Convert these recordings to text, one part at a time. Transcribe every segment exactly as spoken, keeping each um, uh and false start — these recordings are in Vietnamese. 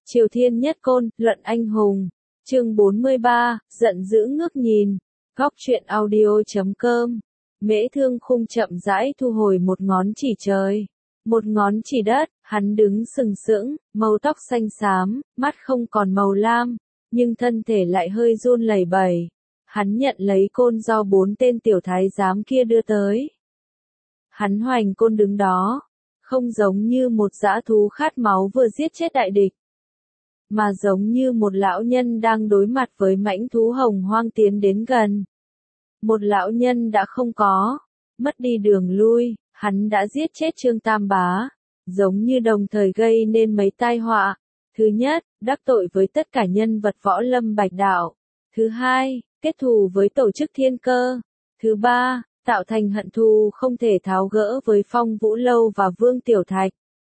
Triều Thiên Nhất Côn, Luận Anh Hùng. Chương bốn mươi ba, giận dữ ngước nhìn. Góc truyện audio chấm com. Mễ Thương Khung chậm rãi thu hồi một ngón chỉ trời, một ngón chỉ đất, hắn đứng sừng sững, màu tóc xanh xám, mắt không còn màu lam, nhưng thân thể lại hơi run lẩy bẩy. Hắn nhận lấy côn do bốn tên tiểu thái giám kia đưa tới. Hắn hoành côn đứng đó, không giống như một dã thú khát máu vừa giết chết đại địch, mà giống như một lão nhân đang đối mặt với mãnh thú hồng hoang tiến đến gần. Một lão nhân đã không có, mất đi đường lui, hắn đã giết chết Trương Tam Bá, giống như đồng thời gây nên mấy tai họa. Thứ nhất, đắc tội với tất cả nhân vật võ lâm bạch đạo. Thứ hai, kết thù với tổ chức Thiên Cơ. Thứ ba, tạo thành hận thù không thể tháo gỡ với Phong Vũ Lâu và Vương Tiểu Thạch.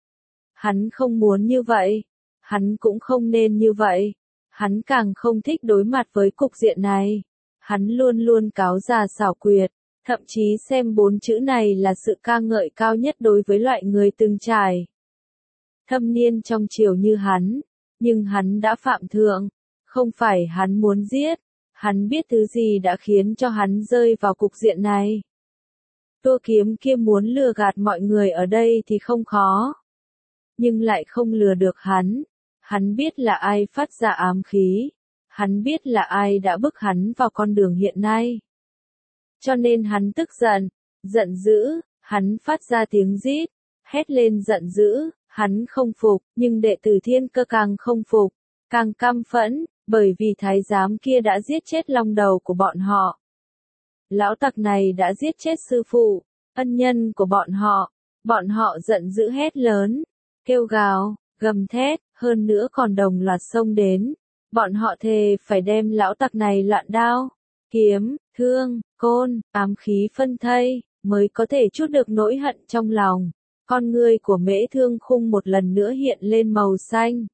Hắn không muốn như vậy, hắn cũng không nên như vậy, hắn càng không thích đối mặt với cục diện này. Hắn luôn luôn cáo già xảo quyệt, thậm chí xem bốn chữ này là sự ca ngợi cao nhất đối với loại người từng trải thâm niên trong triều như hắn, nhưng hắn đã phạm thượng, không phải hắn muốn giết, hắn biết thứ gì đã khiến cho hắn rơi vào cục diện này. Tua Kiếm kia muốn lừa gạt mọi người ở đây thì không khó, nhưng lại không lừa được hắn. Hắn biết là ai phát ra ám khí, hắn biết là ai đã bức hắn vào con đường hiện nay. Cho nên hắn tức giận, giận dữ, hắn phát ra tiếng rít, hét lên giận dữ, hắn không phục, nhưng đệ tử Thiên Cơ càng không phục, càng căm phẫn, bởi vì thái giám kia đã giết chết long đầu của bọn họ. Lão tặc này đã giết chết sư phụ, ân nhân của bọn họ, bọn họ giận dữ hét lớn, kêu gào, gầm thét, hơn nữa còn đồng loạt xông đến. Bọn họ thề phải đem lão tặc này loạn đao, kiếm, thương, côn, ám khí phân thây, mới có thể trút được nỗi hận trong lòng. Con ngươi của Mễ Thương Khung một lần nữa hiện lên màu xanh.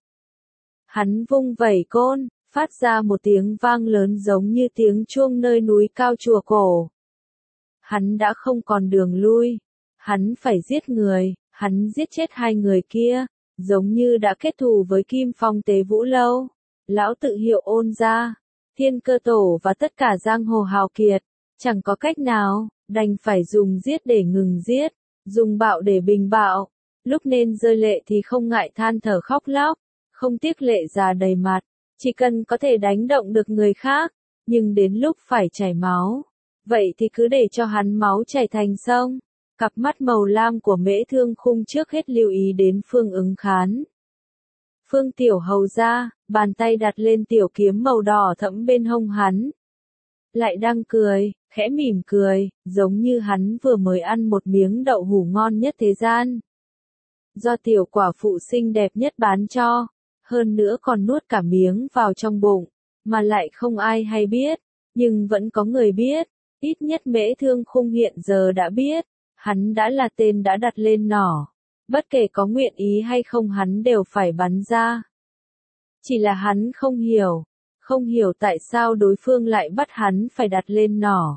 Hắn vung vẩy côn, phát ra một tiếng vang lớn giống như tiếng chuông nơi núi cao chùa cổ. Hắn đã không còn đường lui, hắn phải giết người, hắn giết chết hai người kia, giống như đã kết thù với Kim Phong Tế Vũ Lâu, lão tự hiệu Ôn gia, Thiên Cơ tổ và tất cả giang hồ hào kiệt, chẳng có cách nào, đành phải dùng giết để ngừng giết, dùng bạo để bình bạo, lúc nên rơi lệ thì không ngại than thở khóc lóc, không tiếc lệ già đầy mặt, chỉ cần có thể đánh động được người khác, nhưng đến lúc phải chảy máu, vậy thì cứ để cho hắn máu chảy thành sông. Cặp mắt màu lam của Mễ Thương Khung trước hết lưu ý đến Phương Ứng Khán. Phương Tiểu Hầu ra, bàn tay đặt lên tiểu kiếm màu đỏ thẫm bên hông hắn. Lại đang cười, khẽ mỉm cười, giống như hắn vừa mới ăn một miếng đậu hũ ngon nhất thế gian. Do tiểu quả phụ xinh đẹp nhất bán cho, hơn nữa còn nuốt cả miếng vào trong bụng, mà lại không ai hay biết, nhưng vẫn có người biết, ít nhất Mễ Thương Khung hiện giờ đã biết. Hắn đã là tên đã đặt lên nỏ, bất kể có nguyện ý hay không hắn đều phải bắn ra. Chỉ là hắn không hiểu, không hiểu tại sao đối phương lại bắt hắn phải đặt lên nỏ.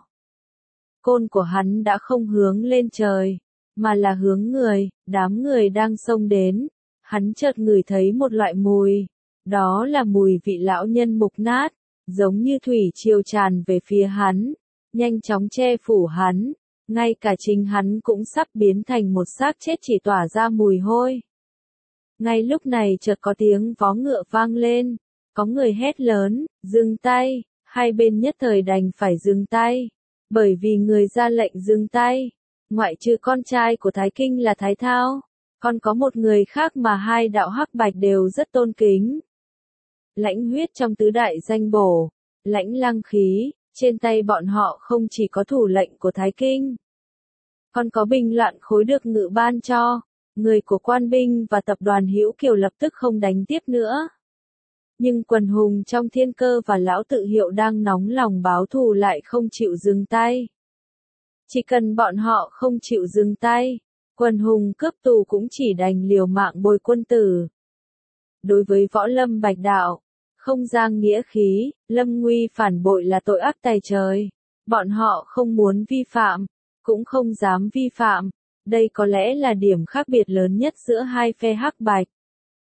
Côn của hắn đã không hướng lên trời, mà là hướng người, đám người đang xông đến. Hắn chợt ngửi thấy một loại mùi, đó là mùi vị lão nhân mục nát, giống như thủy triều tràn về phía hắn, nhanh chóng che phủ hắn. Ngay cả chính hắn cũng sắp biến thành một xác chết chỉ tỏa ra mùi hôi. Ngay lúc này chợt có tiếng vó ngựa vang lên, có người hét lớn, dừng tay, hai bên nhất thời đành phải dừng tay, bởi vì người ra lệnh dừng tay, ngoại trừ con trai của Thái Kinh là Thái Thao, còn có một người khác mà hai đạo hắc bạch đều rất tôn kính. Lãnh Huyết trong tứ đại danh bổ, Lãnh Lăng Khí. Trên tay bọn họ không chỉ có thủ lệnh của Thái Kinh, còn có binh loạn khối được Ngự ban cho, người của Quan binh và tập đoàn Hữu Kiều lập tức không đánh tiếp nữa. Nhưng quần hùng trong Thiên Cơ và lão tự hiệu đang nóng lòng báo thù lại không chịu dừng tay. Chỉ cần bọn họ không chịu dừng tay, quần hùng cướp tù cũng chỉ đành liều mạng bồi quân tử. Đối với võ lâm bạch đạo, không giang nghĩa khí, lâm nguy phản bội là tội ác tày trời. Bọn họ không muốn vi phạm, cũng không dám vi phạm. Đây có lẽ là điểm khác biệt lớn nhất giữa hai phe hắc bạch.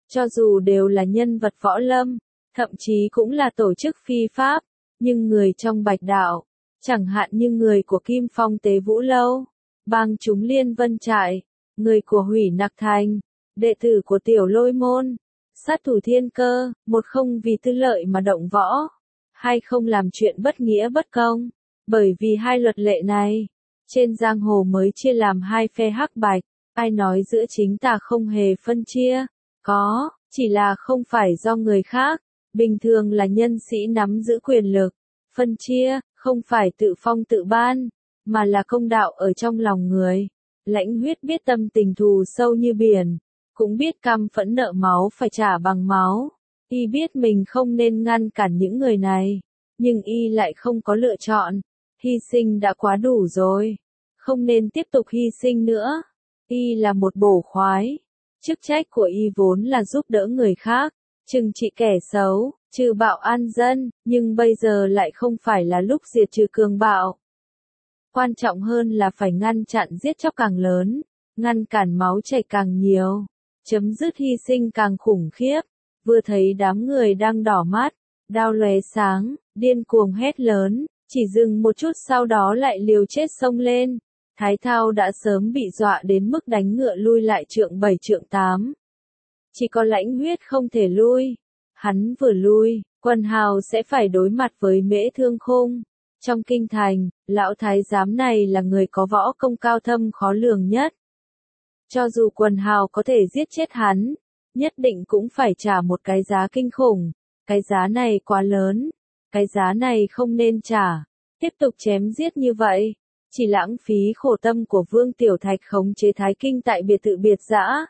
Cho dù đều là nhân vật võ lâm, thậm chí cũng là tổ chức phi pháp, nhưng người trong Bạch Đạo, chẳng hạn như người của Kim Phong Tế Vũ Lâu, bang chúng Liên Vân Trại, người của Hủy Nặc Thành, đệ tử của Tiểu Lôi Môn, sát thủ Thiên Cơ, một không vì tư lợi mà động võ, hai không làm chuyện bất nghĩa bất công. Bởi vì hai luật lệ này, trên giang hồ mới chia làm hai phe hắc bạch, ai nói giữa chính tà không hề phân chia, có, chỉ là không phải do người khác, bình thường là nhân sĩ nắm giữ quyền lực, phân chia, không phải tự phong tự ban, mà là công đạo ở trong lòng người. Lãnh Huyết biết tâm tình thù sâu như biển, cũng biết căm phẫn nợ máu phải trả bằng máu, y biết mình không nên ngăn cản những người này, nhưng y lại không có lựa chọn. Hy sinh đã quá đủ rồi, không nên tiếp tục hy sinh nữa. Y là một bổ khoái, chức trách của y vốn là giúp đỡ người khác, trừng trị kẻ xấu, trừ bạo an dân, nhưng bây giờ lại không phải là lúc diệt trừ cường bạo. Quan trọng hơn là phải ngăn chặn giết chóc càng lớn, ngăn cản máu chảy càng nhiều, chấm dứt hy sinh càng khủng khiếp. Vừa thấy đám người đang đỏ mắt, đao lóe sáng, điên cuồng hét lớn, chỉ dừng một chút sau đó lại liều chết xông lên. Thái Thao đã sớm bị dọa đến mức đánh ngựa lui lại trượng bảy trượng tám. Chỉ có Lãnh Huyết không thể lui. Hắn vừa lui, Quần Hào sẽ phải đối mặt với Mễ Thương Khung. Trong kinh thành, lão thái giám này là người có võ công cao thâm khó lường nhất. Cho dù Quần Hào có thể giết chết hắn, nhất định cũng phải trả một cái giá kinh khủng. Cái giá này quá lớn. Cái giá này không nên trả. Tiếp tục chém giết như vậy, chỉ lãng phí khổ tâm của Vương Tiểu Thạch khống chế Thái Kinh tại biệt thự biệt dã.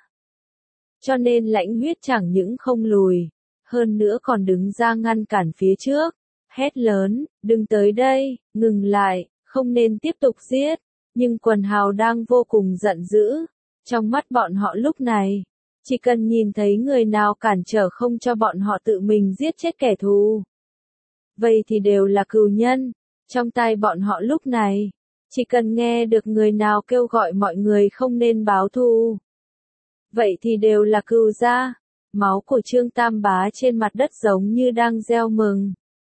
Cho nên Lãnh Huyết chẳng những không lùi, hơn nữa còn đứng ra ngăn cản phía trước, hét lớn, đừng tới đây, ngừng lại, không nên tiếp tục giết. Nhưng Quần Hào đang vô cùng giận dữ. Trong mắt bọn họ lúc này, chỉ cần nhìn thấy người nào cản trở không cho bọn họ tự mình giết chết kẻ thù, vậy thì đều là cừu nhân. Trong tai bọn họ lúc này, chỉ cần nghe được người nào kêu gọi mọi người không nên báo thù, vậy thì đều là cừu gia. Máu của Trương Tam Bá trên mặt đất giống như đang gieo mừng,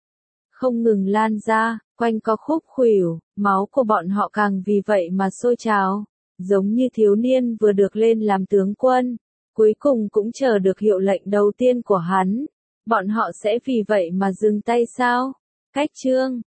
không ngừng lan ra, quanh co khúc khuỷu, máu của bọn họ càng vì vậy mà sôi trào, giống như thiếu niên vừa được lên làm tướng quân, cuối cùng cũng chờ được hiệu lệnh đầu tiên của hắn. Bọn họ sẽ vì vậy mà dừng tay sao? Cách chương